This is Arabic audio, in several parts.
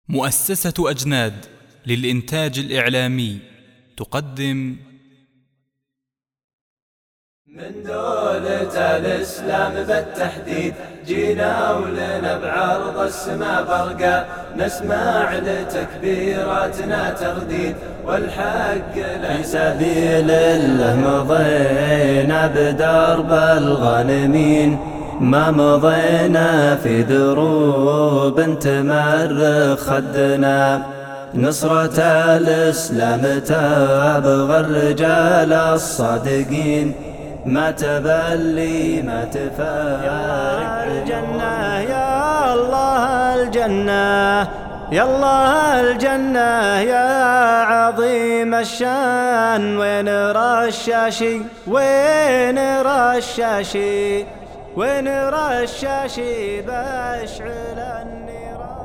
مؤسسة أجناد للإنتاج الإعلامي تقدم من دولة الإسلام بالتحديد جينا ولنا بعرض السما برقا، نسمع لتكبيراتنا ترديد والحق في سبيل الله مضينا بدرب الغانمين، ما مضينا في دروب تمرخ خدنا. نصرة الإسلام تبغى الرجال الصادقين، ما تبلي ما تفارق. الجنة يا الله الجنة، يا الله الجنة يا عظيم الشان. وين رشاشي وين رشاشي وين رشاشي باشعل النيران.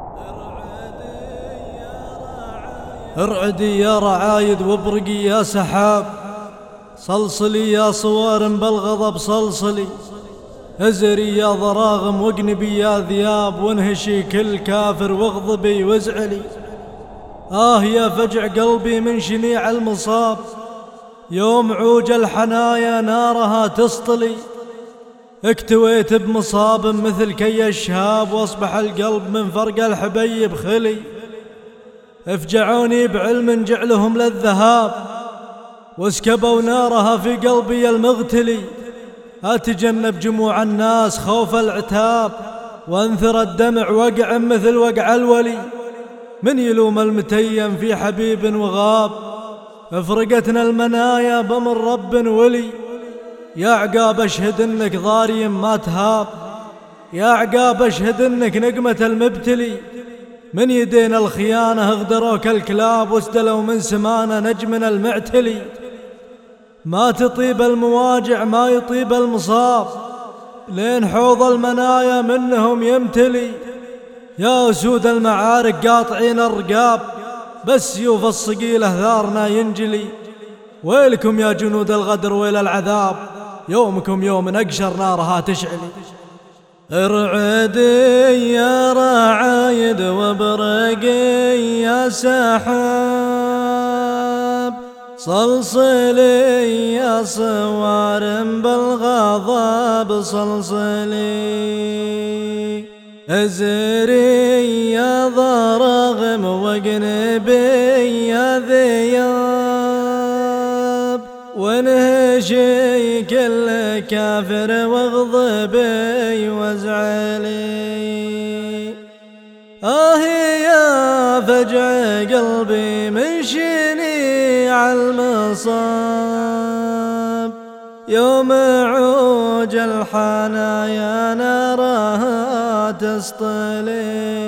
ارعدي يا رعايد وابرقي يا سحاب، صلصلي يا صوارم بالغضب صلصلي. ازري يا ضراغم واقنبي يا ذياب، وانهشي كل كافر واغضبي وازعلي. يا فجع قلبي من شنيع المصاب، يوم عوج الحنايا نارها تسطلي. اكتويت بمصاب مثل كي الشهاب، واصبح القلب من فرق الحبيب خلي. افجعوني بعلم جعلهم للذهاب، واسكبوا نارها في قلبي المغتلي. أتجنب جموع الناس خوف العتاب، وانثر الدمع وقع مثل وقع الولي. من يلوم المتيم في حبيب وغاب، افرقتنا المنايا بمر رب ولي. يا عقاب اشهد انك ضاري ما تهاب، يا عقاب اشهد انك نقمة المبتلي. من يدين الخيانة اغدروك الكلاب، واسدلوا من سمانة نجمنا المعتلي. ما تطيب المواجع ما يطيب المصاب، لين حوض المنايا منهم يمتلي. يا أسود المعارك قاطعين الرقاب، بس سيوف الصقيلة ثارنا ينجلي. ويلكم يا جنود الغدر ويل العذاب، يومكم يوم أقشر نارها تشعلي. ارعدي يا رعايد وابرقي يا سحاب، صلصلي يا صوارم بالغضب صلصلي. ازري يا ضراغم واقنبي يا ذياب، وانهشي كل كافر واغضبي وازعلي. يا فجع قلبي من شنيع المصاب، يوم عوج الحنايا نارها تسطلي.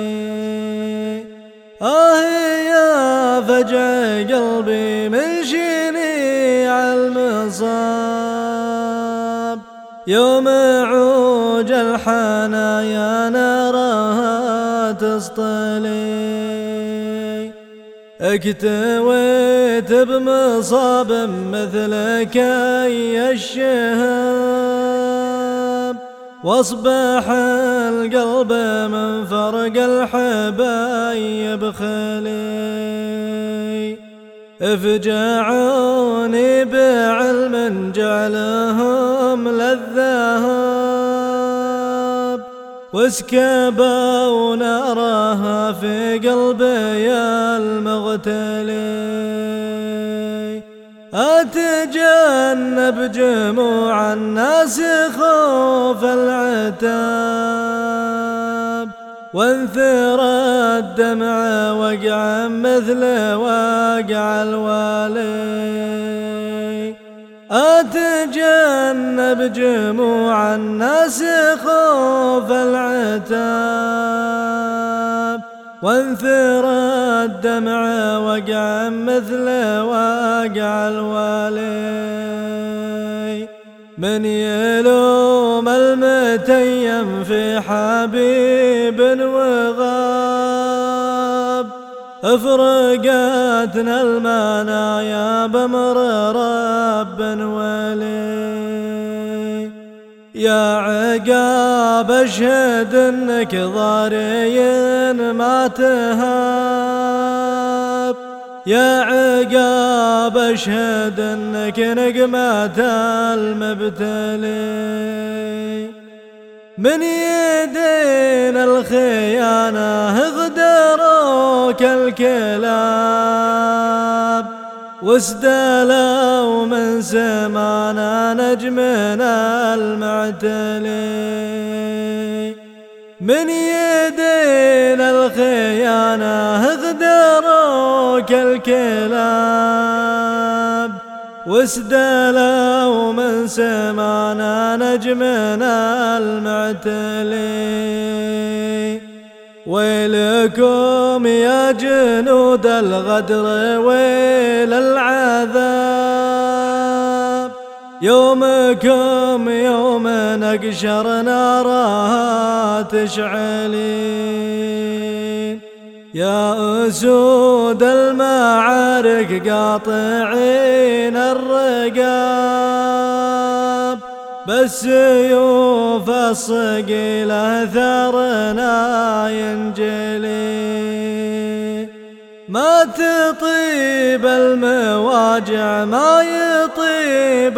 يا فجع قلبي من شنيع المصاب، يوم عوج الحنايا نارها تسطلي. اكتويت بمصاب مثل كي الشهاب، واصبح القلب من فرق الحبايب خلي. افجعوني بعلم جعلهم للذهاب، واسكبوا نارها في قلبي المغتلي. أتجنب جموع الناس خوف العتاب، وانثر الدمع وقع مثل وقع الوالي. أتجنب جموع الناس خوف العتاب، وانثر الدمع وقع مثل وقع الوالي. من يلوم المتيم في حبيب وغاب، افرقتنا المنايا بمر رب ولي. يا عقاب اشهد انك ضاري ما تهاب، يا عقاب اشهد انك نقمة المبتلي. من يدين الخيانة غدروك الكلاب، واسدلوا من سمانا نجمنا المعتلي. من يدين الخيانة غدروك الكلاب، واسدلوا من سمانا نجمنا المعتلي. ويلكم يا جنود الغدر ويل العذاب، يومكم يوم نقشر نارها تشعلين. يا أسود المعارك قاطعين الرقاب، بالسيوف الصقيلة ثارنا ينجلي. ما تطيب المواجع ما يطيب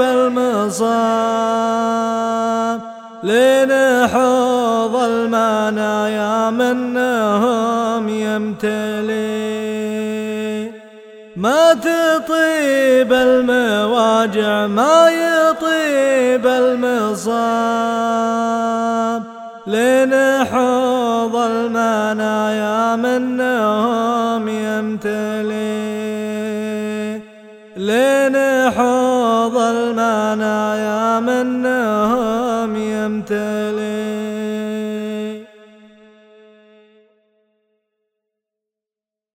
المصاب، لنحوض المنايا منهم يمتلي. ما تطيب المواجع ما يطيب المصاب، لنحوض المنايا منهم يمتلي. لنحوض المنايا